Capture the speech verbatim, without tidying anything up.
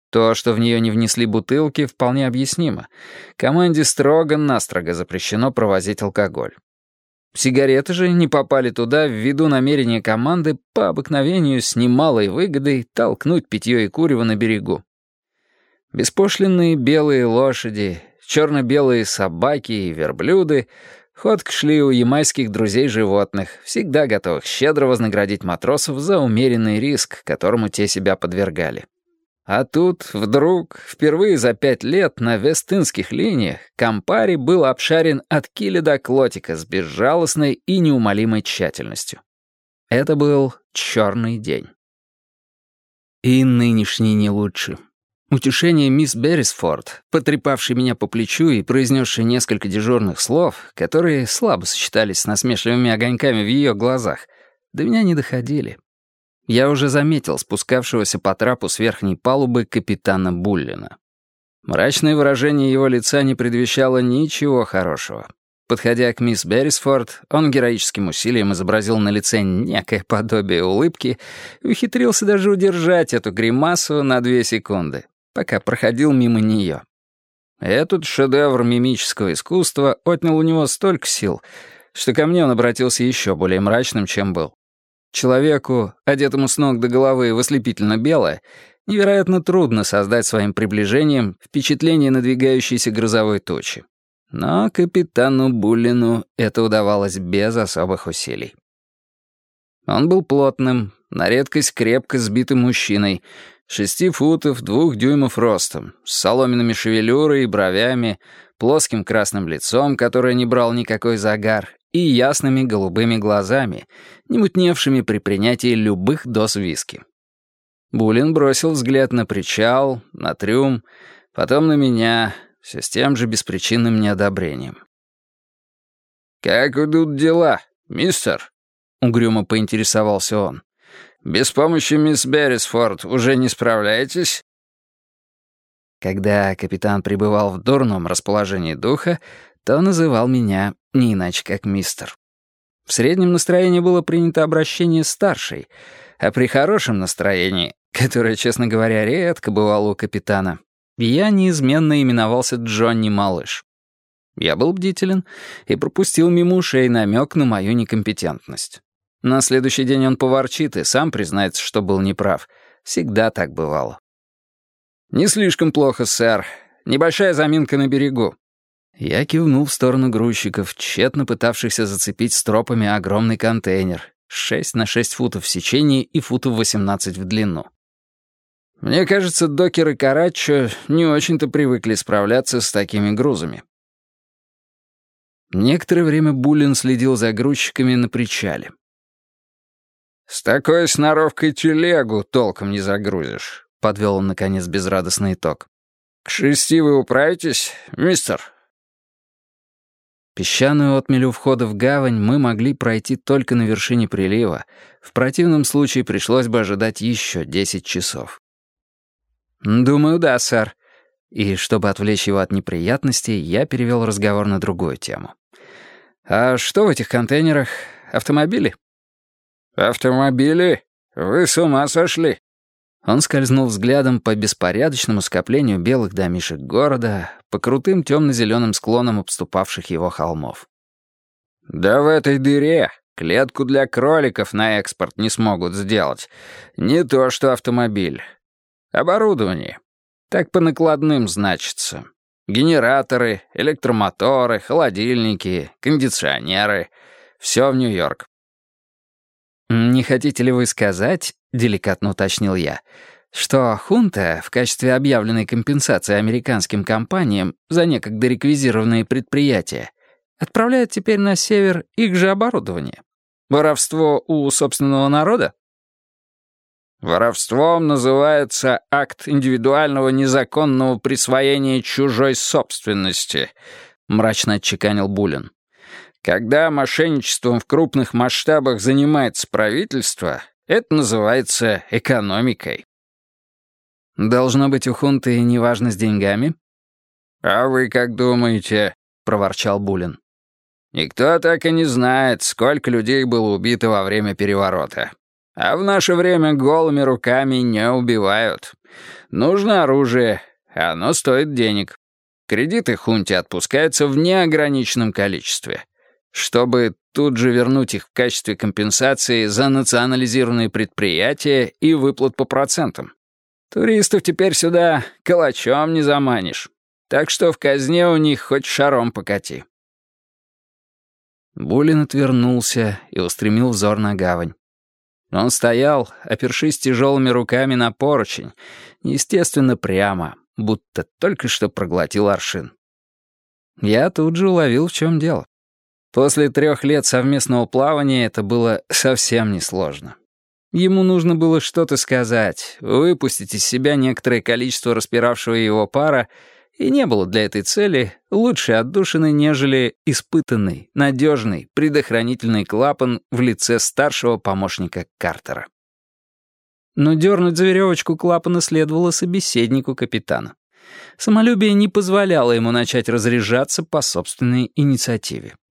То, что в нее не внесли бутылки, вполне объяснимо. Команде строго-настрого запрещено провозить алкоголь. Сигареты же не попали туда ввиду намерения команды по обыкновению с немалой выгодой толкнуть питье и курево на берегу. Беспошлинные белые лошади, черно-белые собаки и верблюды ходко шли у ямайских друзей животных, всегда готовых щедро вознаградить матросов за умеренный риск, которому те себя подвергали. А тут, вдруг, впервые за пять лет на вест-индских линиях Кампари был обшарен от киля до клотика с безжалостной и неумолимой тщательностью. Это был черный день. И нынешний не лучше. Утешение мисс Беррисфорд, потрепавшей меня по плечу и произнесшей несколько дежурных слов, которые слабо сочетались с насмешливыми огоньками в ее глазах, до меня не доходили. Я уже заметил спускавшегося по трапу с верхней палубы капитана Буллина. Мрачное выражение его лица не предвещало ничего хорошего. Подходя к мисс Беррисфорд, он героическим усилием изобразил на лице некое подобие улыбки и ухитрился даже удержать эту гримасу на две секунды, пока проходил мимо нее. Этот шедевр мимического искусства отнял у него столько сил, что ко мне он обратился еще более мрачным, чем был. Человеку, одетому с ног до головы в ослепительно белое, невероятно трудно создать своим приближением впечатление надвигающейся грозовой тучи. Но капитану Буллину это удавалось без особых усилий. Он был плотным, на редкость крепко сбитым мужчиной, шести футов двух дюймов ростом, с соломенными шевелюрой и бровями, плоским красным лицом, которое не брал никакой загар, и ясными голубыми глазами, не мутневшими при принятии любых доз виски. Буллин бросил взгляд на причал, на трюм, потом на меня, все с тем же беспричинным неодобрением. «Как идут дела, мистер?» — угрюмо поинтересовался он. «Без помощи мисс Беррисфорд уже не справляетесь?» Когда капитан пребывал в дурном расположении духа, то называл меня не иначе как мистер. В среднем настроении было принято обращение старшей, а при хорошем настроении, которое, честно говоря, редко бывало у капитана, я неизменно именовался Джонни Малыш. Я был бдителен и пропустил мимо ушей намек на мою некомпетентность. На следующий день он поворчит и сам признается, что был неправ. Всегда так бывало. «Не слишком плохо, сэр. Небольшая заминка на берегу». Я кивнул в сторону грузчиков, тщетно пытавшихся зацепить стропами огромный контейнер, шесть на шесть футов в сечении и футов восемнадцать в длину. Мне кажется, докеры Караччо не очень-то привыкли справляться с такими грузами. Некоторое время Буллин следил за грузчиками на причале. «С такой сноровкой телегу толком не загрузишь», — подвел он, наконец, безрадостный итог. «К шести вы управитесь, мистер?» Песчаную отмель у входа в гавань мы могли пройти только на вершине прилива. В противном случае пришлось бы ожидать еще десять часов. «Думаю, да, сэр». И чтобы отвлечь его от неприятностей, я перевел разговор на другую тему. «А что в этих контейнерах? Автомобили?» «Автомобили? Вы с ума сошли?» Он скользнул взглядом по беспорядочному скоплению белых домишек города, по крутым темно-зеленым склонам обступавших его холмов. «Да в этой дыре клетку для кроликов на экспорт не смогут сделать. Не то что автомобиль. Оборудование. Так по накладным значится. Генераторы, электромоторы, холодильники, кондиционеры. Все в Нью-Йорк». «Не хотите ли вы сказать, — деликатно уточнил я, — что хунта в качестве объявленной компенсации американским компаниям за некогда реквизированные предприятия отправляет теперь на север их же оборудование? Воровство у собственного народа?» «Воровством называется акт индивидуального незаконного присвоения чужой собственности», — мрачно отчеканил Буллин. «Когда мошенничеством в крупных масштабах занимается правительство, это называется экономикой». «Должно быть, у хунты неважно с деньгами?» «А вы как думаете?» — проворчал Буллин. «Никто так и не знает, сколько людей было убито во время переворота. А в наше время голыми руками не убивают. Нужно оружие, а оно стоит денег. Кредиты хунте отпускаются в неограниченном количестве. Чтобы тут же вернуть их в качестве компенсации за национализированные предприятия и выплат по процентам. Туристов теперь сюда калачом не заманишь. Так что в казне у них хоть шаром покати. Булин отвернулся и устремил взор на гавань. Он стоял, опершись тяжелыми руками на поручень, естественно прямо, будто только что проглотил аршин. Я тут же уловил, в чем дело. После трех лет совместного плавания это было совсем несложно. Ему нужно было что-то сказать, выпустить из себя некоторое количество распиравшего его пара, и не было для этой цели лучшей отдушины, нежели испытанный, надежный, предохранительный клапан в лице старшего помощника Картера. Но дернуть за веревочку клапана следовало собеседнику капитана. Самолюбие не позволяло ему начать разряжаться по собственной инициативе.